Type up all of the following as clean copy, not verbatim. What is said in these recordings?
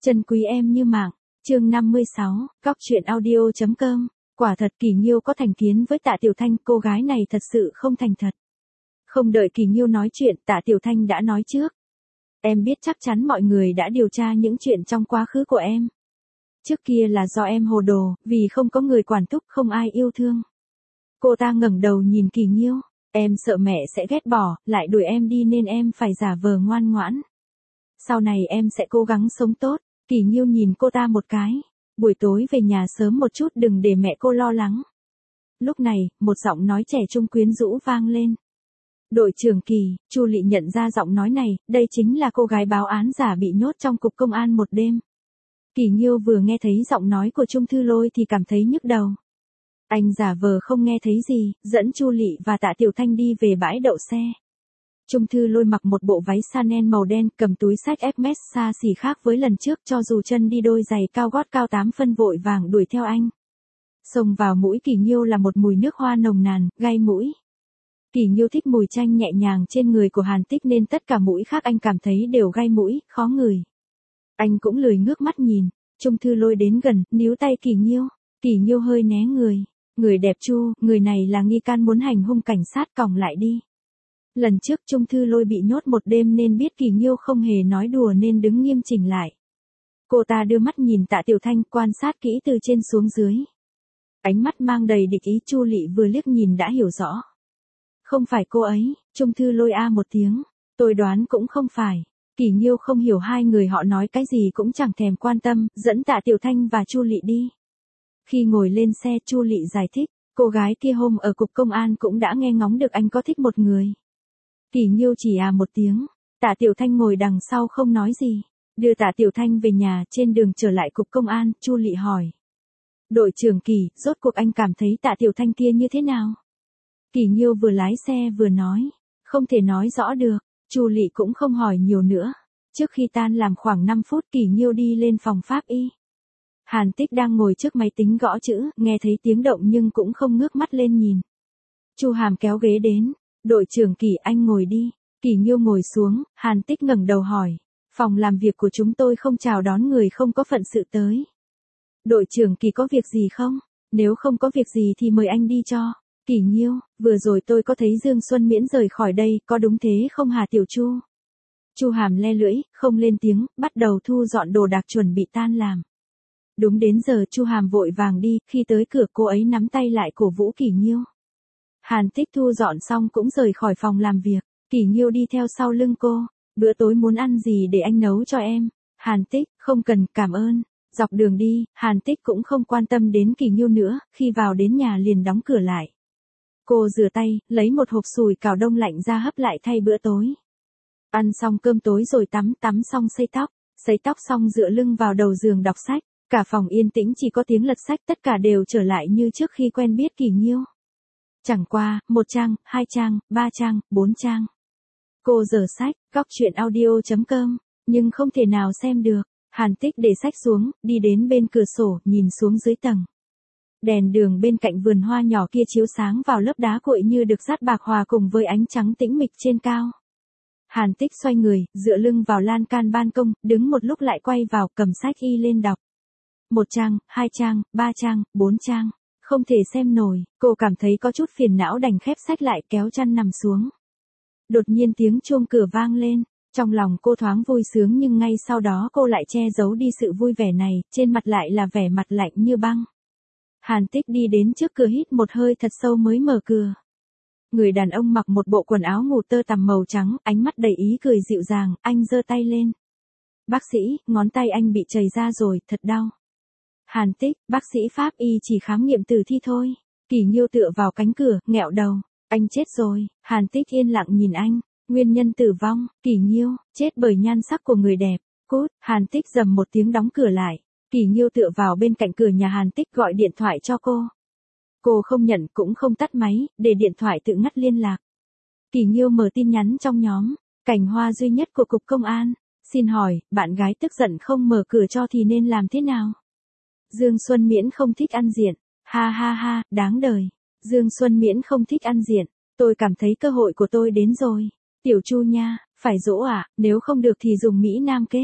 Chân quý em như mạng, chương 56, góc truyện audio.com, quả thật Kỳ Nghiêu có thành kiến với Tạ Tiểu Thanh, cô gái này thật sự không thành thật. Không đợi Kỳ Nghiêu nói chuyện, Tạ Tiểu Thanh đã nói trước. Em biết chắc chắn mọi người đã điều tra những chuyện trong quá khứ của em. Trước kia là do em hồ đồ, vì không có người quản thúc, không ai yêu thương. Cô ta ngẩng đầu nhìn Kỳ Nghiêu, em sợ mẹ sẽ ghét bỏ, lại đuổi em đi nên em phải giả vờ ngoan ngoãn. Sau này em sẽ cố gắng sống tốt. Kỳ Nghiêu nhìn cô ta một cái. Buổi tối về nhà sớm một chút, đừng để mẹ cô lo lắng. Lúc này, một giọng nói trẻ trung quyến rũ vang lên. Đội trưởng Kỳ, Chu Lị nhận ra giọng nói này, đây chính là cô gái báo án giả bị nhốt trong cục công an một đêm. Kỳ Nghiêu vừa nghe thấy giọng nói của Trung Thư Lôi thì cảm thấy nhức đầu. Anh giả vờ không nghe thấy gì, dẫn Chu Lị và Tạ Tiểu Thanh đi về bãi đậu xe. Trung Thư Lôi mặc một bộ váy Chanel màu đen, cầm túi xách Hermes xa xỉ khác với lần trước, cho dù chân đi đôi giày cao gót cao 8 phân, vội vàng đuổi theo anh. Xông vào mũi Kỳ Nghiêu là một mùi nước hoa nồng nàn, gai mũi. Kỳ Nghiêu thích mùi chanh nhẹ nhàng trên người của Hàn Tích nên tất cả mũi khác anh cảm thấy đều gai mũi, khó ngửi. Anh cũng lười ngước mắt nhìn. Trung Thư Lôi đến gần, níu tay Kỳ Nghiêu. Kỳ Nghiêu hơi né người. Người đẹp Chu, người này là nghi can muốn hành hung cảnh sát, còng lại đi. Lần trước Trung Thư Lôi bị nhốt một đêm nên biết Kỳ Nghiêu không hề nói đùa nên đứng nghiêm chỉnh lại. Cô ta đưa mắt nhìn Tạ Tiểu Thanh, quan sát kỹ từ trên xuống dưới. Ánh mắt mang đầy địch ý, Chu Lị vừa liếc nhìn đã hiểu rõ. Không phải cô ấy. Trung Thư Lôi a một tiếng. Tôi đoán cũng không phải. Kỳ Nghiêu không hiểu hai người họ nói cái gì cũng chẳng thèm quan tâm, dẫn Tạ Tiểu Thanh và Chu Lị đi. Khi ngồi lên xe, Chu Lị giải thích, cô gái kia hôm ở cục công an cũng đã nghe ngóng được anh có thích một người. Kỳ Nghiêu chỉ à một tiếng. Tạ Tiểu Thanh ngồi đằng sau không nói gì. Đưa Tạ Tiểu Thanh về nhà, trên đường trở lại cục công an, Chu Lị hỏi. Đội trưởng Kỳ, rốt cuộc anh cảm thấy Tạ Tiểu Thanh kia như thế nào? Kỳ Nghiêu vừa lái xe vừa nói. Không thể nói rõ được. Chu Lị cũng không hỏi nhiều nữa. Trước khi tan làm khoảng 5 phút, Kỳ Nghiêu đi lên phòng pháp y. Hàn Tích đang ngồi trước máy tính gõ chữ, nghe thấy tiếng động nhưng cũng không ngước mắt lên nhìn. Chu Hàm kéo ghế đến. Đội trưởng Kỳ, anh ngồi đi. Kỳ Nghiêu ngồi xuống, Hàn Tích ngẩng đầu hỏi. Phòng làm việc của chúng tôi không chào đón người không có phận sự tới. Đội trưởng Kỳ có việc gì không? Nếu không có việc gì thì mời anh đi cho. Kỳ Nghiêu, vừa rồi tôi có thấy Dương Xuân Miễn rời khỏi đây, có đúng thế không hả Tiểu Chu? Chu Hàm le lưỡi, không lên tiếng, bắt đầu thu dọn đồ đạc chuẩn bị tan làm. Đúng đến giờ Chu Hàm vội vàng đi, khi tới cửa cô ấy nắm tay lại cổ vũ Kỳ Nghiêu. Hàn Tích thu dọn xong cũng rời khỏi phòng làm việc. Kỳ Nghiêu đi theo sau lưng cô. Bữa tối muốn ăn gì để anh nấu cho em? Hàn Tích, không cần, cảm ơn. Dọc đường đi, Hàn Tích cũng không quan tâm đến Kỳ Nghiêu nữa, khi vào đến nhà liền đóng cửa lại. Cô rửa tay, lấy một hộp sủi cảo đông lạnh ra hấp lại thay bữa tối. Ăn xong cơm tối rồi tắm xong sấy tóc xong dựa lưng vào đầu giường đọc sách. Cả phòng yên tĩnh, chỉ có tiếng lật sách, tất cả đều trở lại như trước khi quen biết Kỳ Nghiêu. Chẳng qua, 1 trang, 2 trang, 3 trang, 4 trang. Cô dở sách, góc truyện audio.com, nhưng không thể nào xem được. Hàn Tích để sách xuống, đi đến bên cửa sổ, nhìn xuống dưới tầng. Đèn đường bên cạnh vườn hoa nhỏ kia chiếu sáng vào lớp đá cuội như được dát bạc hòa cùng với ánh trắng tĩnh mịch trên cao. Hàn Tích xoay người, dựa lưng vào lan can ban công, đứng một lúc lại quay vào, cầm sách y lên đọc. 1 trang, 2 trang, 3 trang, 4 trang. Không thể xem nổi, cô cảm thấy có chút phiền não đành khép sách lại, kéo chăn nằm xuống. Đột nhiên tiếng chuông cửa vang lên, trong lòng cô thoáng vui sướng nhưng ngay sau đó cô lại che giấu đi sự vui vẻ này, trên mặt lại là vẻ mặt lạnh như băng. Hàn Tích đi đến trước cửa hít một hơi thật sâu mới mở cửa. Người đàn ông mặc một bộ quần áo ngủ tơ tằm màu trắng, ánh mắt đầy ý cười dịu dàng, anh giơ tay lên. Bác sĩ, ngón tay anh bị chảy ra rồi, thật đau. Hàn Tích, bác sĩ pháp y chỉ khám nghiệm tử thi thôi. Kỳ Nghiêu tựa vào cánh cửa, nghẹo đầu. Anh chết rồi. Hàn Tích yên lặng nhìn anh. Nguyên nhân tử vong, Kỳ Nghiêu, chết bởi nhan sắc của người đẹp. Cút. Hàn Tích rầm một tiếng đóng cửa lại. Kỳ Nghiêu tựa vào bên cạnh cửa nhà Hàn Tích gọi điện thoại cho cô. Cô không nhận cũng không tắt máy, để điện thoại tự ngắt liên lạc. Kỳ Nghiêu mở tin nhắn trong nhóm. Cảnh hoa duy nhất của cục công an. Xin hỏi, bạn gái tức giận không mở cửa cho thì nên làm thế nào? Dương Xuân Miễn không thích ăn diện. Ha ha ha, đáng đời. Dương Xuân Miễn không thích ăn diện. Tôi cảm thấy cơ hội của tôi đến rồi. Tiểu Chu nha, phải dỗ à, nếu không được thì dùng Mỹ Nam kế.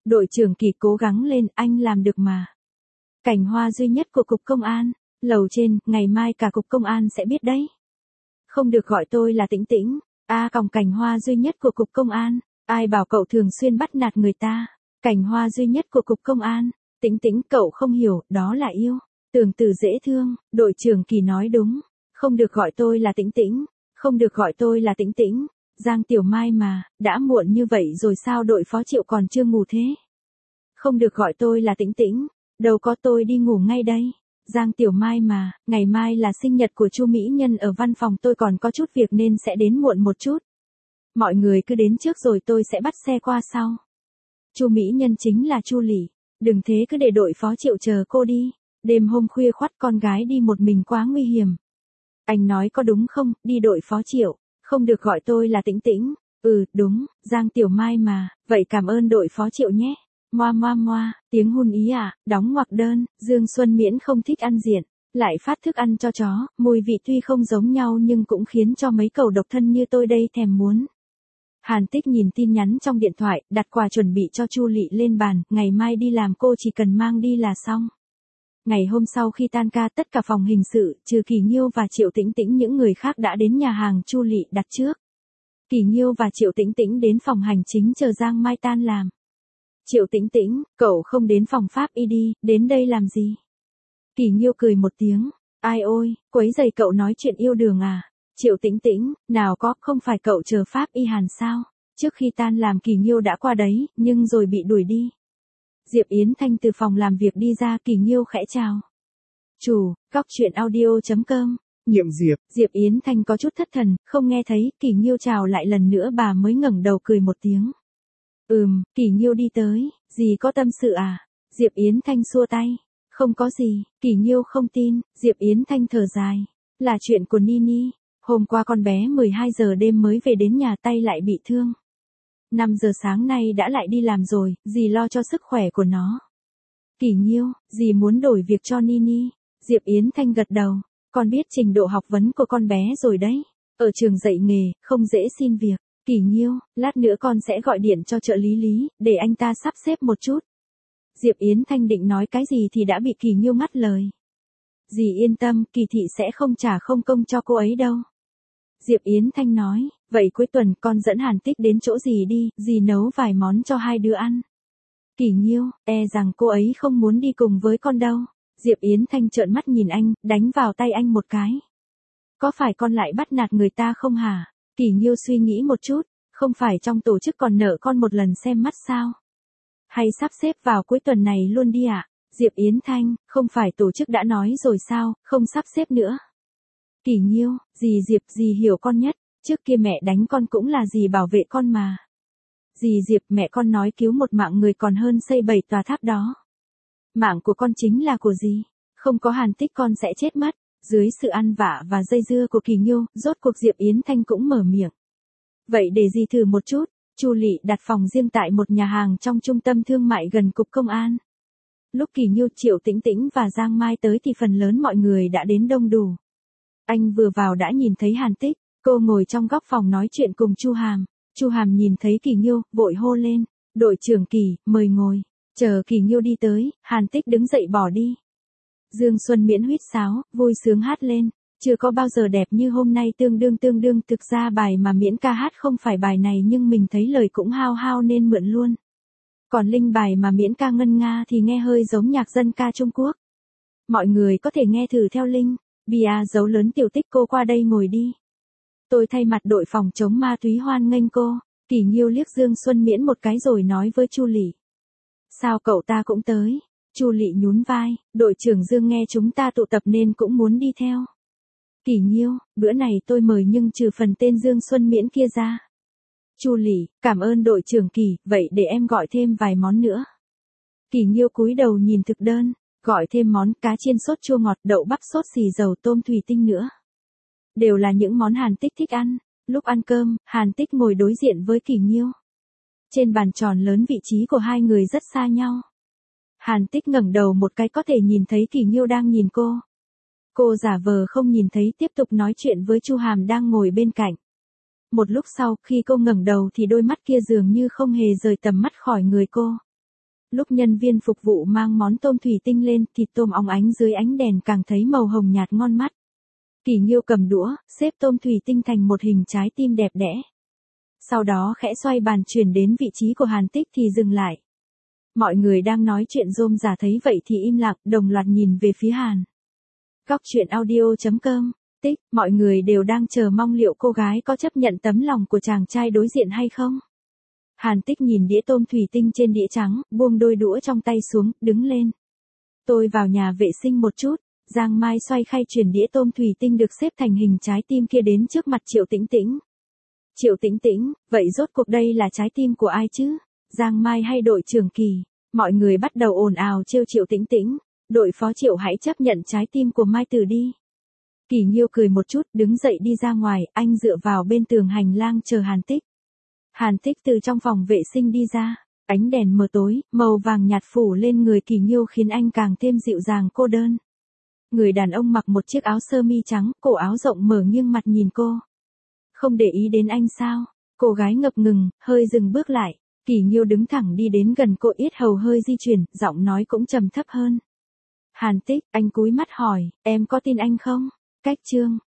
Đội trưởng Kỳ cố gắng lên, anh làm được mà. Cảnh hoa duy nhất của cục công an. Lầu trên, ngày mai cả cục công an sẽ biết đấy. Không được gọi tôi là Tĩnh Tĩnh. Cảnh hoa duy nhất của cục công an. Ai bảo cậu thường xuyên bắt nạt người ta. Cảnh hoa duy nhất của cục công an. Tĩnh Tĩnh, cậu không hiểu, đó là yêu. Tưởng từ dễ thương, đội trưởng Kỳ nói đúng. Không được gọi tôi là Tĩnh Tĩnh. Không được gọi tôi là Tĩnh Tĩnh. Giang Tiểu Mai mà, đã muộn như vậy rồi sao đội phó Triệu còn chưa ngủ thế? Không được gọi tôi là Tĩnh Tĩnh. Đâu có, tôi đi ngủ ngay đây. Giang Tiểu Mai mà, ngày mai là sinh nhật của Chu Mỹ Nhân, ở văn phòng tôi còn có chút việc nên sẽ đến muộn một chút. Mọi người cứ đến trước rồi tôi sẽ bắt xe qua sau. Chu Mỹ Nhân chính là Chu Lỷ. Đừng thế, cứ để đội phó Triệu chờ cô đi. Đêm hôm khuya khoắt con gái đi một mình quá nguy hiểm. Anh nói có đúng không, đi đội phó Triệu. Không được gọi tôi là Tĩnh Tĩnh. Ừ, đúng, Giang Tiểu Mai mà, vậy cảm ơn đội phó Triệu nhé. Moa moa moa, tiếng hun ý à, đóng ngoặc đơn, Dương Xuân Miễn không thích ăn diện, lại phát thức ăn cho chó, mùi vị tuy không giống nhau nhưng cũng khiến cho mấy cẩu độc thân như tôi đây thèm muốn. Hàn Tích nhìn tin nhắn trong điện thoại, đặt quà chuẩn bị cho Chu Lị lên bàn, ngày mai đi làm cô chỉ cần mang đi là xong. Ngày hôm sau khi tan ca, tất cả phòng hình sự, trừ Kỳ Nhiêu và Triệu Tĩnh Tĩnh, những người khác đã đến nhà hàng Chu Lị đặt trước. Kỳ Nhiêu và Triệu Tĩnh Tĩnh đến phòng hành chính chờ Giang Mai tan làm. Triệu Tĩnh Tĩnh, cậu không đến phòng pháp y đi, đến đây làm gì? Kỳ Nhiêu cười một tiếng, ai ôi, quấy rầy cậu nói chuyện yêu đương à? Triệu Tĩnh Tĩnh, nào có, không phải cậu chờ pháp y Hàn sao? Trước khi tan làm Kỳ Nhiêu đã qua đấy, nhưng rồi bị đuổi đi. Diệp Yến Thanh từ phòng làm việc đi ra, Kỳ Nhiêu khẽ chào. Chủ, góc chuyện audio.com. Nhiệm Diệp. Diệp Yến Thanh có chút thất thần, không nghe thấy, Kỳ Nhiêu chào lại lần nữa bà mới ngẩng đầu cười một tiếng. Kỳ Nhiêu đi tới, gì có tâm sự à? Diệp Yến Thanh xua tay. Không có gì, Kỳ Nhiêu không tin, Diệp Yến Thanh thở dài. Là chuyện của Nini, hôm qua con bé 12 giờ đêm mới về đến nhà, tay lại bị thương. 5 giờ sáng nay đã lại đi làm rồi, dì lo cho sức khỏe của nó. Kỳ Nhiêu, dì muốn đổi việc cho Nini. Diệp Yến Thanh gật đầu, con biết trình độ học vấn của con bé rồi đấy. Ở trường dạy nghề, không dễ xin việc. Kỳ Nhiêu, lát nữa con sẽ gọi điện cho trợ lý Lý, để anh ta sắp xếp một chút. Diệp Yến Thanh định nói cái gì thì đã bị Kỳ Nhiêu ngắt lời. Dì yên tâm, Kỳ thị sẽ không trả không công cho cô ấy đâu. Diệp Yến Thanh nói, vậy cuối tuần con dẫn Hàn Tích đến chỗ dì đi, dì nấu vài món cho hai đứa ăn. Kỳ Nhiêu, rằng cô ấy không muốn đi cùng với con đâu. Diệp Yến Thanh trợn mắt nhìn anh, đánh vào tay anh một cái. Có phải con lại bắt nạt người ta không hả? Kỳ Nhiêu suy nghĩ một chút, không phải trong tổ chức còn nợ con một lần xem mắt sao? Hay sắp xếp vào cuối tuần này luôn đi ạ? Diệp Yến Thanh, không phải tổ chức đã nói rồi sao, không sắp xếp nữa. Kỳ Nhiêu, dì Diệp, dì hiểu con nhất, trước kia mẹ đánh con cũng là dì bảo vệ con mà. Dì Diệp, mẹ con nói cứu một mạng người còn hơn xây 7 tòa tháp đó. Mạng của con chính là của dì, không có Hàn Tích con sẽ chết mất. Dưới sự ăn vạ và dây dưa của Kỳ Nhiêu, rốt cuộc Diệp Yến Thanh cũng mở miệng. Vậy để dì thử một chút. Chu Lị đặt phòng riêng tại một nhà hàng trong trung tâm thương mại gần cục công an. Lúc Kỳ Nhiêu, Triệu Tĩnh Tĩnh và Giang Mai tới thì phần lớn mọi người đã đến đông đủ. Anh vừa vào đã nhìn thấy Hàn Tích, cô ngồi trong góc phòng nói chuyện cùng Chu Hàm. Chu Hàm nhìn thấy Kỳ Nhiêu, vội hô lên, đội trưởng Kỳ, mời ngồi. Chờ Kỳ Nhiêu đi tới, Hàn Tích đứng dậy bỏ đi. Dương Xuân Miễn huýt sáo, vui sướng hát lên, chưa có bao giờ đẹp như hôm nay, tương đương, thực ra bài mà Miễn ca hát không phải bài này nhưng mình thấy lời cũng hao hao nên mượn luôn. Còn Linh bài mà Miễn ca ngân nga thì nghe hơi giống nhạc dân ca Trung Quốc. Mọi người có thể nghe thử theo Linh. Bia dấu lớn Tiểu Tích, cô qua đây ngồi đi. Tôi thay mặt đội phòng chống ma túy hoan nghênh cô. Kỳ Nhiêu liếc Dương Xuân Miễn một cái rồi nói với Chu Lị. Sao cậu ta cũng tới? Chu Lị nhún vai, đội trưởng Dương nghe chúng ta tụ tập nên cũng muốn đi theo. Kỳ Nhiêu, bữa này tôi mời nhưng trừ phần tên Dương Xuân Miễn kia ra. Chu Lị, cảm ơn đội trưởng Kỳ, vậy để em gọi thêm vài món nữa. Kỳ Nhiêu cúi đầu nhìn thực đơn, gọi thêm món cá chiên sốt chua ngọt, đậu bắp sốt xì dầu, tôm thủy tinh nữa. Đều là những món Hàn Tích thích ăn. Lúc ăn cơm, Hàn Tích ngồi đối diện với Kỳ Nhiêu. Trên bàn tròn lớn vị trí của hai người rất xa nhau. Hàn Tích ngẩng đầu một cái có thể nhìn thấy Kỳ Nhiêu đang nhìn cô. Cô giả vờ không nhìn thấy, tiếp tục nói chuyện với Chu Hàm đang ngồi bên cạnh. Một lúc sau, khi cô ngẩng đầu thì đôi mắt kia dường như không hề rời tầm mắt khỏi người cô. Lúc nhân viên phục vụ mang món tôm thủy tinh lên, thịt tôm óng ánh dưới ánh đèn càng thấy màu hồng nhạt ngon mắt. Kỳ Nghiêu cầm đũa, xếp tôm thủy tinh thành một hình trái tim đẹp đẽ. Sau đó khẽ xoay bàn chuyển đến vị trí của Hàn Tích thì dừng lại. Mọi người đang nói chuyện rôm rả thấy vậy thì im lặng, đồng loạt nhìn về phía Hàn. Góc truyện audio.com. Tích, mọi người đều đang chờ mong liệu cô gái có chấp nhận tấm lòng của chàng trai đối diện hay không. Hàn Tích nhìn đĩa tôm thủy tinh trên đĩa trắng, buông đôi đũa trong tay xuống, đứng lên. Tôi vào nhà vệ sinh một chút. Giang Mai xoay khay chuyển đĩa tôm thủy tinh được xếp thành hình trái tim kia đến trước mặt Triệu Tĩnh Tĩnh. Triệu Tĩnh Tĩnh, vậy rốt cuộc đây là trái tim của ai chứ? Giang Mai hay đội trưởng Kỳ? Mọi người bắt đầu ồn ào trêu Triệu Tĩnh Tĩnh. Đội phó Triệu hãy chấp nhận trái tim của Mai Tử đi. Kỳ Nghiêu cười một chút, đứng dậy đi ra ngoài, anh dựa vào bên tường hành lang chờ Hàn Tích. Hàn Tích từ trong phòng vệ sinh đi ra, ánh đèn mờ tối, màu vàng nhạt phủ lên người Kỳ Nghiêu khiến anh càng thêm dịu dàng cô đơn. Người đàn ông mặc một chiếc áo sơ mi trắng, cổ áo rộng mở nghiêng mặt nhìn cô. Không để ý đến anh sao? Cô gái ngập ngừng, hơi dừng bước lại. Kỳ Nghiêu đứng thẳng đi đến gần cô, yết hầu hơi di chuyển, giọng nói cũng trầm thấp hơn. Hàn Tích, anh cúi mắt hỏi, em có tin anh không? Cách chương.